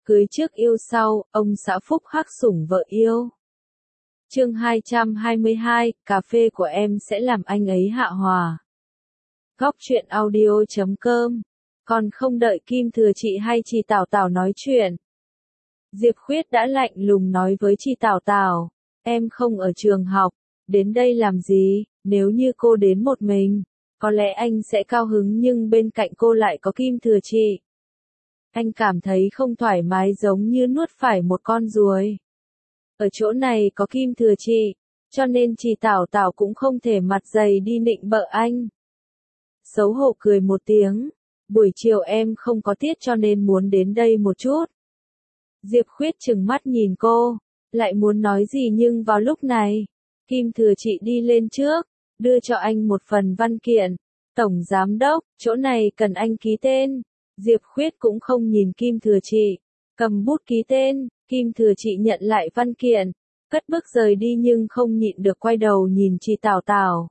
Cưới trước yêu sau, ông xã phúc hắc sủng vợ yêu. Chương 222, cà phê của em sẽ làm anh ấy hạ hòa. Góc truyện audio.com. Còn không đợi Kim Thừa Chị hay chị Tảo Tảo nói chuyện, Diệp Khuyết đã lạnh lùng nói với chị Tảo Tảo, em không ở trường học, đến đây làm gì? Nếu như cô đến một mình, có lẽ anh sẽ cao hứng, nhưng bên cạnh cô lại có Kim Thừa Chị. Anh cảm thấy không thoải mái, giống như nuốt phải một con ruồi. Ở chỗ này có Kim Thừa Chị, cho nên chị Tảo Tảo cũng không thể mặt dày đi nịnh bợ anh. Xấu hổ cười một tiếng, buổi chiều em không có tiết cho nên muốn đến đây một chút. Diệp Khuyết trừng mắt nhìn cô, lại muốn nói gì nhưng vào lúc này, Kim Thừa Chị đi lên trước, đưa cho anh một phần văn kiện. Tổng Giám Đốc, chỗ này cần anh ký tên. Diệp Khuyết cũng không nhìn Kim Thừa Chị, cầm bút ký tên. Kim Thừa Chị nhận lại văn kiện, cất bước rời đi nhưng không nhịn được quay đầu nhìn chị Tảo Tảo.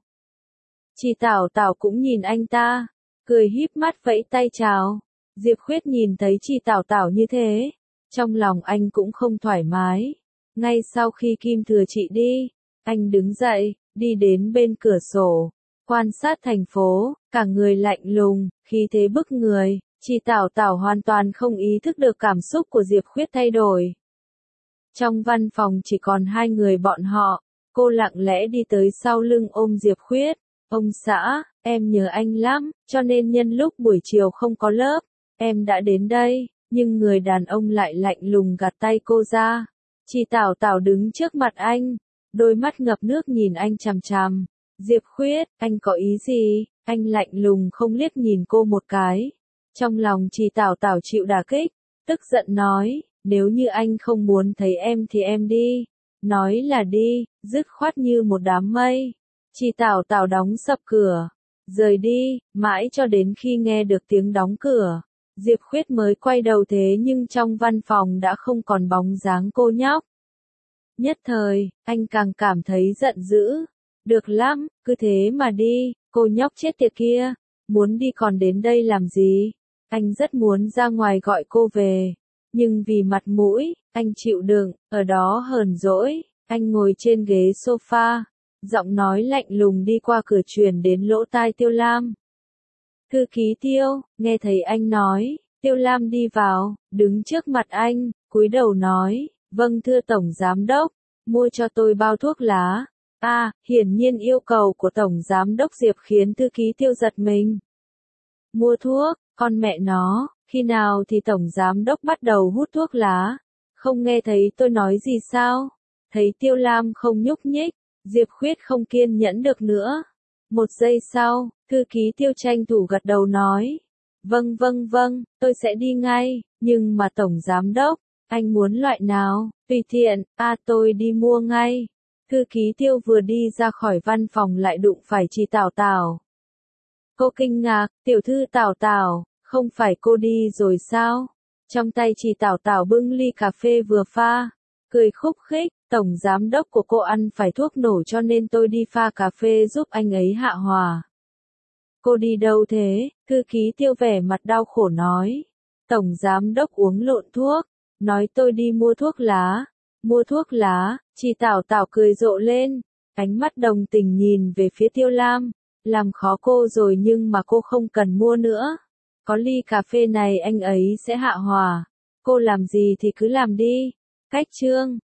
Chị Tảo Tảo cũng nhìn anh ta, cười híp mắt vẫy tay chào. Diệp Khuyết nhìn thấy chị Tảo Tảo như thế, trong lòng anh cũng không thoải mái. Ngay sau khi Kim Thừa Chị đi, anh đứng dậy, đi đến bên cửa sổ, quan sát thành phố, cả người lạnh lùng, khí thế bức người. Chị Tảo Tảo hoàn toàn không ý thức được cảm xúc của Diệp Khuyết thay đổi. Trong văn phòng chỉ còn hai người bọn họ, cô lặng lẽ đi tới sau lưng ôm Diệp Khuyết. Ông xã, em nhớ anh lắm, cho nên nhân lúc buổi chiều không có lớp, em đã đến đây, nhưng người đàn ông lại lạnh lùng gạt tay cô ra. Chị Tảo Tảo đứng trước mặt anh, đôi mắt ngập nước nhìn anh chằm chằm. Diệp Khuyết, anh có ý gì? Anh lạnh lùng không liếc nhìn cô một cái. Trong lòng chị Tảo Tảo chịu đả kích, tức giận nói, nếu như anh không muốn thấy em thì em đi. Nói là đi, dứt khoát như một đám mây. Chị Tảo Tảo đóng sập cửa, rời đi, mãi cho đến khi nghe được tiếng đóng cửa. Diệp Khuyết mới quay đầu, thế nhưng trong văn phòng đã không còn bóng dáng cô nhóc. Nhất thời, anh càng cảm thấy giận dữ. Được lắm, cứ thế mà đi, cô nhóc chết tiệt kia, muốn đi còn đến đây làm gì? Anh rất muốn ra ngoài gọi cô về, nhưng vì mặt mũi, anh chịu đựng, ở đó hờn dỗi. Anh ngồi trên ghế sofa, giọng nói lạnh lùng đi qua cửa truyền đến lỗ tai Tiêu Lam. Thư ký Tiêu, nghe thấy anh nói, Tiêu Lam đi vào, đứng trước mặt anh, cúi đầu nói, vâng thưa Tổng Giám Đốc, mua cho tôi bao thuốc lá. Hiển nhiên yêu cầu của Tổng Giám Đốc Diệp khiến thư ký Tiêu giật mình. Mua thuốc, con mẹ nó, khi nào thì Tổng Giám Đốc bắt đầu hút thuốc lá? Không nghe thấy tôi nói gì sao? Thấy Tiêu Lam không nhúc nhích, Diệp Khuyết không kiên nhẫn được nữa. Một giây sau, thư ký Tiêu tranh thủ gật đầu nói. Vâng, tôi sẽ đi ngay, nhưng mà Tổng Giám Đốc, anh muốn loại nào? Tùy tiện, tôi đi mua ngay. Thư ký Tiêu vừa đi ra khỏi văn phòng lại đụng phải chị Tảo Tảo. Cô kinh ngạc, tiểu thư Tảo Tảo, không phải cô đi rồi sao? Trong tay chị Tảo Tảo bưng ly cà phê vừa pha, cười khúc khích, Tổng Giám Đốc của cô ăn phải thuốc nổ cho nên tôi đi pha cà phê giúp anh ấy hạ hòa. Cô đi đâu thế? Thư ký Tiêu vẻ mặt đau khổ nói. Tổng Giám Đốc uống lộn thuốc, nói tôi đi mua thuốc lá. Mua thuốc lá, chị Tảo Tảo cười rộ lên, ánh mắt đồng tình nhìn về phía Tiêu Lam, làm khó cô rồi nhưng mà cô không cần mua nữa. Có ly cà phê này anh ấy sẽ hạ hòa, cô làm gì thì cứ làm đi. Cách chương